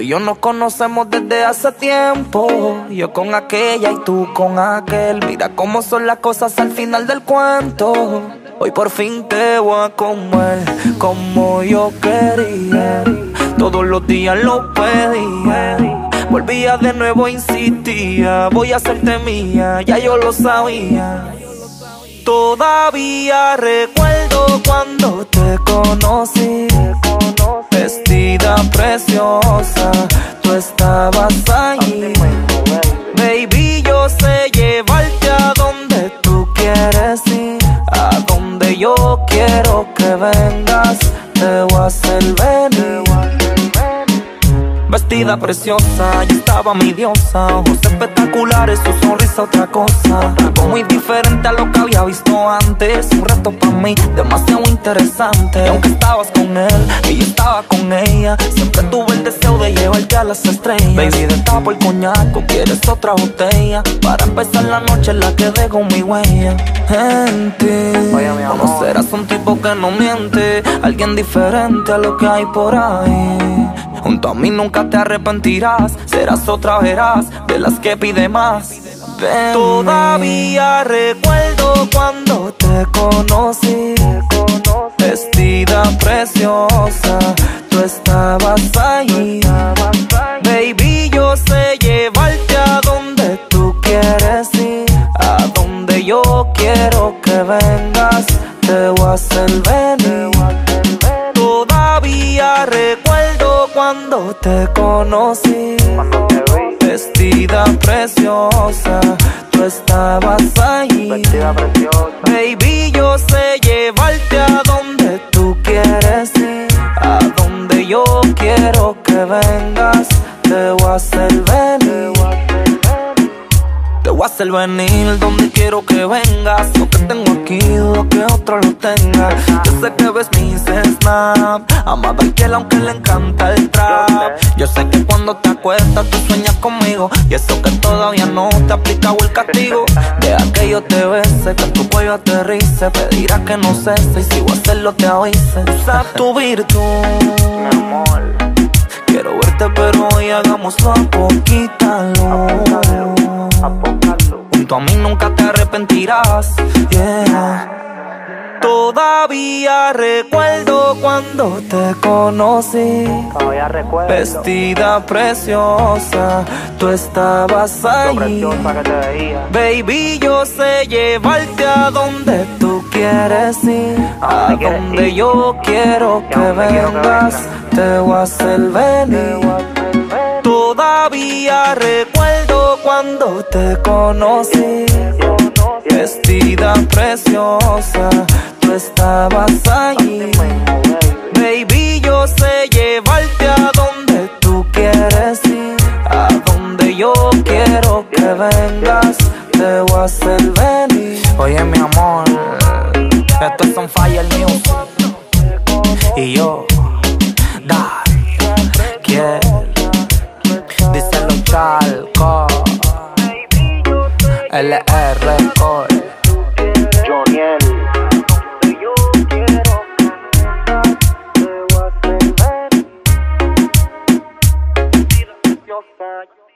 y yo nos conocemos desde hace tiempo. Yo con aquella y tú con aquel. Mira cómo son las cosas al final del cuento. Hoy por fin te voy a comer como yo quería. Todos los días lo pedía. Volvía de nuevo, insistía. Voy a hacerte mía, ya yo lo sabía. Todavía recuerdo cuando te conocí, vestida preciosa, tú estabas ahí. Baby, yo sé llevarte a donde tú quieres ir, a donde yo quiero que vengas, te voy a hacer venir. Vestida preciosa, y estaba mi diosa. Ojos espectaculares, su sonrisa otra cosa. Algo muy diferente a lo que había visto antes. Un reto para mí, demasiado interesante. Y aunque estabas con él y yo estaba con ella, siempre tuve el deseo de llevarte a las estrellas. Baby, destapo el coñac, ¿o quieres otra botella? Para empezar la noche en la que dejo mi huella en ti. Oye, mi amor, conocerás un tipo que no miente, alguien diferente a lo que hay por ahí. Junto a mí nunca te arrepentirás, serás otra, verás, de las que pide más. Ven. Todavía recuerdo cuando te conocí, vestida preciosa, tú estabas ahí. Baby, yo sé llevarte a donde tú quieres ir, a donde yo quiero que vengas, te voy a hacer venir. Todavía recuerdo cuando te conocí, cuando te vi, vestida preciosa, tú estabas ahí. vestida preciosa. Baby, yo sé llevarte a donde tú quieres ir, a donde yo quiero que vengas, te voy a hacer venir. Te voy a hacer venir donde quiero que vengas. Lo que tengo aquí, lo que otro lo tenga. Yo sé que ves mis snap, ama a Kiel aunque le encanta el trap. Yo sé que cuando te acuestas tú sueñas conmigo, y eso que todavía no te ha aplicado el castigo. Deja que yo te bese, que tu cuello aterrice. Pedirás que no cese, y si voy a hacerlo te avise. Usa tu virtud, Mi amor, quiero verte pero hoy hagámoslo a poquita luz. apócalo. Junto a mí nunca te arrepentirás, yeah. Todavía recuerdo cuando te conocí, Todavía recuerdo vestida preciosa, tú estabas lo ahí. preciosa que te veía. Baby, yo sé llevarte a donde tú quieres ir, a donde quieres donde ir. yo quiero Y a que donde quiero que vengas, te voy a hacer venir. Todavía recuerdo cuando te conocí, vestida preciosa, tú estabas allí. Baby, yo sé llevarte a donde tú quieres ir, a donde yo quiero que vengas, te voy a hacer venir. Oye, mi amor, esto es on fire music, y yo, Kiel, dice los Chalcos, LR Core, Joniel. te voy a hacer venir.